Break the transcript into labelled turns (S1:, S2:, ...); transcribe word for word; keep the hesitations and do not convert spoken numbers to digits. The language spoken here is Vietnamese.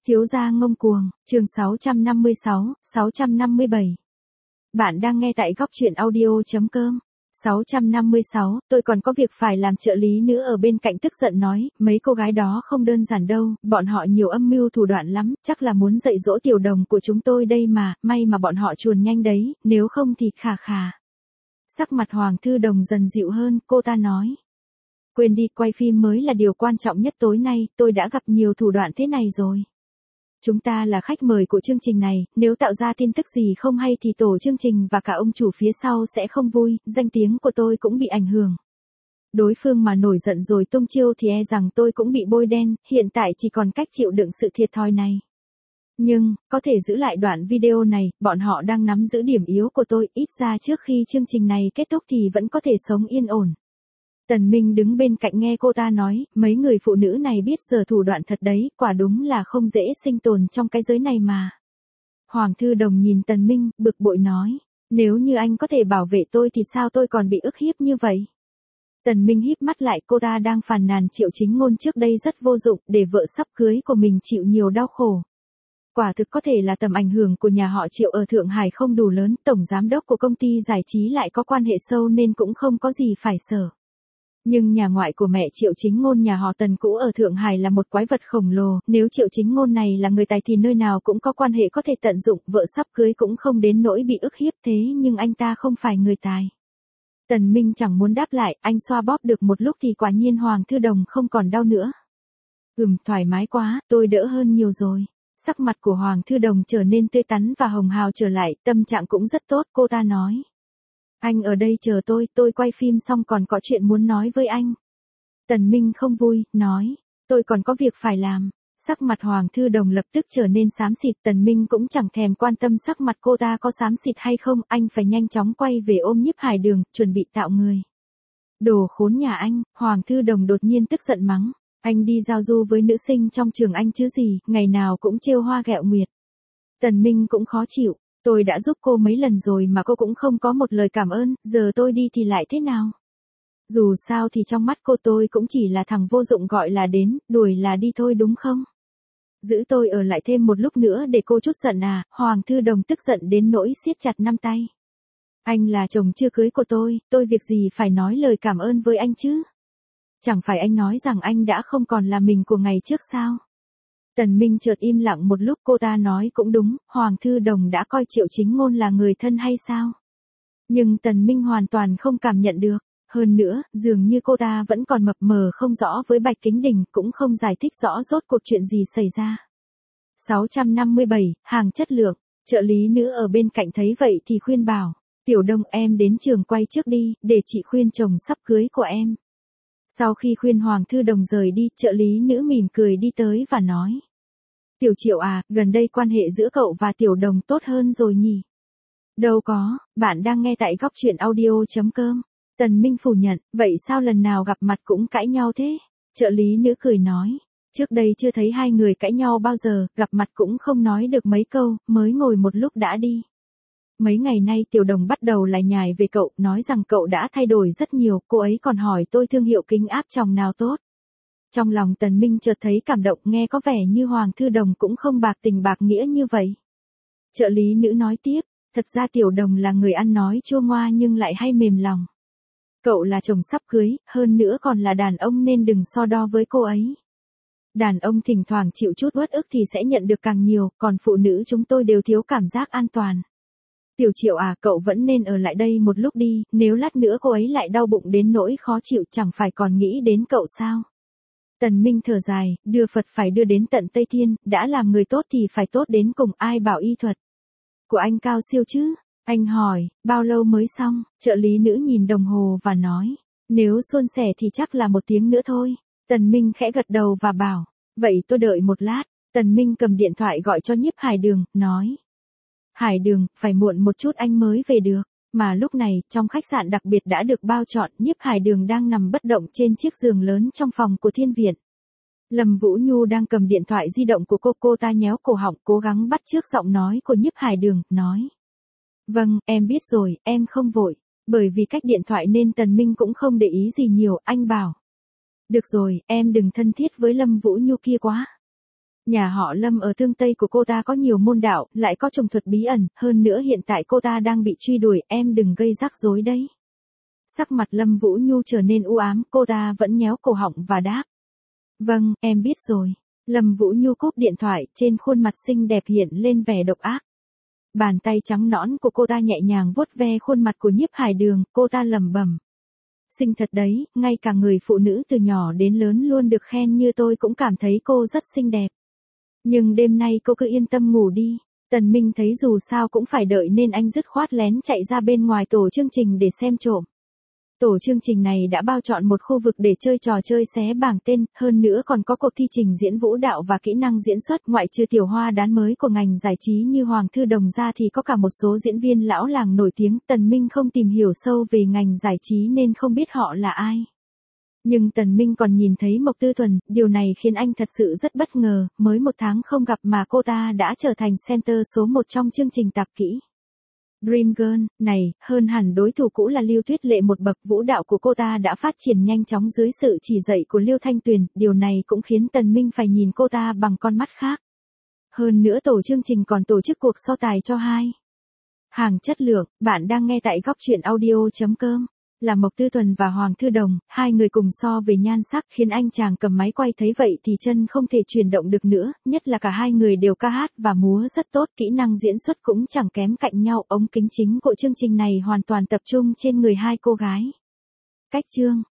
S1: Thiếu gia ngông cuồng, chương sáu trăm năm mươi sáu, sáu trăm năm mươi bảy. Bạn đang nghe tại góc truyện audio.com. sáu trăm năm mươi sáu, tôi còn có việc phải làm. Trợ lý nữ ở bên cạnh tức giận nói, mấy cô gái đó không đơn giản đâu, bọn họ nhiều âm mưu thủ đoạn lắm, chắc là muốn dạy dỗ tiểu đồng của chúng tôi đây mà, may mà bọn họ chuồn nhanh đấy, nếu không thì khà khà. Sắc mặt Hoàng Thư Đồng dần dịu hơn, cô ta nói. Quên đi, quay phim mới là điều quan trọng nhất tối nay, tôi đã gặp nhiều thủ đoạn thế này rồi. Chúng ta là khách mời của chương trình này, nếu tạo ra tin tức gì không hay thì tổ chương trình và cả ông chủ phía sau sẽ không vui, danh tiếng của tôi cũng bị ảnh hưởng. Đối phương mà nổi giận rồi tung chiêu thì e rằng tôi cũng bị bôi đen, hiện tại chỉ còn cách chịu đựng sự thiệt thòi này. Nhưng, có thể giữ lại đoạn video này, bọn họ đang nắm giữ điểm yếu của tôi, ít ra trước khi chương trình này kết thúc thì vẫn có thể sống yên ổn. Tần Minh đứng bên cạnh nghe cô ta nói, mấy người phụ nữ này biết giờ thủ đoạn thật đấy, quả đúng là không dễ sinh tồn trong cái giới này mà. Hoàng Thư Đồng nhìn Tần Minh, bực bội nói, nếu như anh có thể bảo vệ tôi thì sao tôi còn bị ức hiếp như vậy? Tần Minh híp mắt lại, cô ta đang phàn nàn Triệu Chính Ngôn trước đây rất vô dụng, để vợ sắp cưới của mình chịu nhiều đau khổ. Quả thực có thể là tầm ảnh hưởng của nhà họ Triệu ở Thượng Hải không đủ lớn, tổng giám đốc của công ty giải trí lại có quan hệ sâu nên cũng không có gì phải sợ. Nhưng nhà ngoại của mẹ Triệu Chính Ngôn nhà họ Tần cũ ở Thượng Hải là một quái vật khổng lồ, nếu Triệu Chính Ngôn này là người tài thì nơi nào cũng có quan hệ có thể tận dụng, vợ sắp cưới cũng không đến nỗi bị ức hiếp thế nhưng anh ta không phải người tài. Tần Minh chẳng muốn đáp lại, anh xoa bóp được một lúc thì quả nhiên Hoàng Thư Đồng không còn đau nữa. Ừm, thoải mái quá, tôi đỡ hơn nhiều rồi. Sắc mặt của Hoàng Thư Đồng trở nên tươi tắn và hồng hào trở lại, tâm trạng cũng rất tốt, cô ta nói. Anh ở đây chờ tôi, tôi quay phim xong còn có chuyện muốn nói với anh. Tần Minh không vui, nói, tôi còn có việc phải làm. Sắc mặt Hoàng Thư Đồng lập tức trở nên xám xịt, Tần Minh cũng chẳng thèm quan tâm sắc mặt cô ta có xám xịt hay không, anh phải nhanh chóng quay về ôm Nhiếp Hải Đường, chuẩn bị tạo người. Đồ khốn nhà anh, Hoàng Thư Đồng đột nhiên tức giận mắng, anh đi giao du với nữ sinh trong trường anh chứ gì, ngày nào cũng trêu hoa ghẹo nguyệt. Tần Minh cũng khó chịu. Tôi đã giúp cô mấy lần rồi mà cô cũng không có một lời cảm ơn, giờ tôi đi thì lại thế nào? Dù sao thì trong mắt cô tôi cũng chỉ là thằng vô dụng gọi là đến, đuổi là đi thôi đúng không? Giữ tôi ở lại thêm một lúc nữa để cô chút giận à? Hoàng Thư Đồng tức giận đến nỗi siết chặt năm tay. Anh là chồng chưa cưới của tôi, tôi việc gì phải nói lời cảm ơn với anh chứ? Chẳng phải anh nói rằng anh đã không còn là mình của ngày trước sao? Tần Minh chợt im lặng một lúc, cô ta nói cũng đúng, Hoàng Thư Đồng đã coi Triệu Chính Ngôn là người thân hay sao? Nhưng Tần Minh hoàn toàn không cảm nhận được, hơn nữa, dường như cô ta vẫn còn mập mờ không rõ với Bạch Kính Đình, cũng không giải thích rõ rốt cuộc chuyện gì xảy ra. sáu trăm năm mươi bảy, hàng chất lượng, trợ lý nữ ở bên cạnh thấy vậy thì khuyên bảo, Tiểu Đông em đến trường quay trước đi, để chị khuyên chồng sắp cưới của em. Sau khi khuyên Hoàng Thư Đồng rời đi, trợ lý nữ mỉm cười đi tới và nói. Tiểu Triệu à, gần đây quan hệ giữa cậu và Tiểu Đồng tốt hơn rồi nhỉ? Đâu có, bạn đang nghe tại góc truyện audio.com. Tần Minh phủ nhận, vậy sao lần nào gặp mặt cũng cãi nhau thế? Trợ lý nữ cười nói. Trước đây chưa thấy hai người cãi nhau bao giờ, gặp mặt cũng không nói được mấy câu, mới ngồi một lúc đã đi. Mấy ngày nay Tiểu Đồng bắt đầu lại nhài về cậu, nói rằng cậu đã thay đổi rất nhiều, cô ấy còn hỏi tôi thương hiệu kính áp tròng nào tốt. Trong lòng Tần Minh chợt thấy cảm động, nghe có vẻ như Hoàng Thư Đồng cũng không bạc tình bạc nghĩa như vậy. Trợ lý nữ nói tiếp, thật ra Tiểu Đồng là người ăn nói chua ngoa nhưng lại hay mềm lòng. Cậu là chồng sắp cưới, hơn nữa còn là đàn ông nên đừng so đo với cô ấy. Đàn ông thỉnh thoảng chịu chút uất ức thì sẽ nhận được càng nhiều, còn phụ nữ chúng tôi đều thiếu cảm giác an toàn. Tiểu Triệu à, cậu vẫn nên ở lại đây một lúc đi, nếu lát nữa cô ấy lại đau bụng đến nỗi khó chịu chẳng phải còn nghĩ đến cậu sao? Tần Minh thở dài, đưa Phật phải đưa đến tận Tây Thiên, đã làm người tốt thì phải tốt đến cùng, ai bảo y thuật của anh cao siêu chứ? Anh hỏi, bao lâu mới xong? Trợ lý nữ nhìn đồng hồ và nói, nếu suôn sẻ thì chắc là một tiếng nữa thôi. Tần Minh khẽ gật đầu và bảo, vậy tôi đợi một lát. Tần Minh cầm điện thoại gọi cho Nhiếp Hải Đường, nói. Hải Đường, phải muộn một chút anh mới về được. Mà lúc này, trong khách sạn đặc biệt đã được bao trọn, Nhiếp Hải Đường đang nằm bất động trên chiếc giường lớn trong phòng của thiên viện. Lâm Vũ Nhu đang cầm điện thoại di động của cô, cô ta nhéo cổ họng cố gắng bắt chước giọng nói của Nhiếp Hải Đường, nói. Vâng, em biết rồi, em không vội. Bởi vì cách điện thoại nên Tần Minh cũng không để ý gì nhiều, anh bảo. Được rồi, em đừng thân thiết với Lâm Vũ Nhu kia quá. Nhà họ Lâm ở tương Tây của cô ta có nhiều môn đạo, lại có trùng thuật bí ẩn, hơn nữa hiện tại cô ta đang bị truy đuổi, em đừng gây rắc rối đấy. Sắc mặt Lâm Vũ Nhu trở nên u ám, cô ta vẫn nhéo cổ họng và đáp. Vâng, em biết rồi. Lâm Vũ Nhu cúp điện thoại, trên khuôn mặt xinh đẹp hiện lên vẻ độc ác. Bàn tay trắng nõn của cô ta nhẹ nhàng vuốt ve khuôn mặt của Nhiếp Hải Đường, cô ta lẩm bẩm. Xinh thật đấy, ngay cả người phụ nữ từ nhỏ đến lớn luôn được khen như tôi cũng cảm thấy cô rất xinh đẹp. Nhưng đêm nay cô cứ yên tâm ngủ đi. Tần Minh thấy dù sao cũng phải đợi nên anh dứt khoát lén chạy ra bên ngoài tổ chương trình để xem trộm. Tổ chương trình này đã bao chọn một khu vực để chơi trò chơi xé bảng tên, hơn nữa còn có cuộc thi trình diễn vũ đạo và kỹ năng diễn xuất, ngoại trừ tiểu hoa đán mới của ngành giải trí như Hoàng Thư Đồng ra thì có cả một số diễn viên lão làng nổi tiếng. Tần Minh không tìm hiểu sâu về ngành giải trí nên không biết họ là ai. Nhưng Tần Minh còn nhìn thấy Mộc Tư Thuần, điều này khiến anh thật sự rất bất ngờ, mới một tháng không gặp mà cô ta đã trở thành center số một trong chương trình tạp kỹ. Dream Girl, này, hơn hẳn đối thủ cũ là Lưu Tuyết Lệ một bậc, vũ đạo của cô ta đã phát triển nhanh chóng dưới sự chỉ dạy của Lưu Thanh Tuyền, điều này cũng khiến Tần Minh phải nhìn cô ta bằng con mắt khác. Hơn nữa tổ chương trình còn tổ chức cuộc so tài cho hai hàng chất lượng. Bạn đang nghe tại góc truyện audio chấm com. Là Mộc Tư Thuần và Hoàng Thư Đồng, hai người cùng so về nhan sắc, khiến anh chàng cầm máy quay thấy vậy thì chân không thể chuyển động được nữa, nhất là cả hai người đều ca hát và múa rất tốt, kỹ năng diễn xuất cũng chẳng kém cạnh nhau. Ống kính chính của chương trình này hoàn toàn tập trung trên người hai cô gái. Cách chương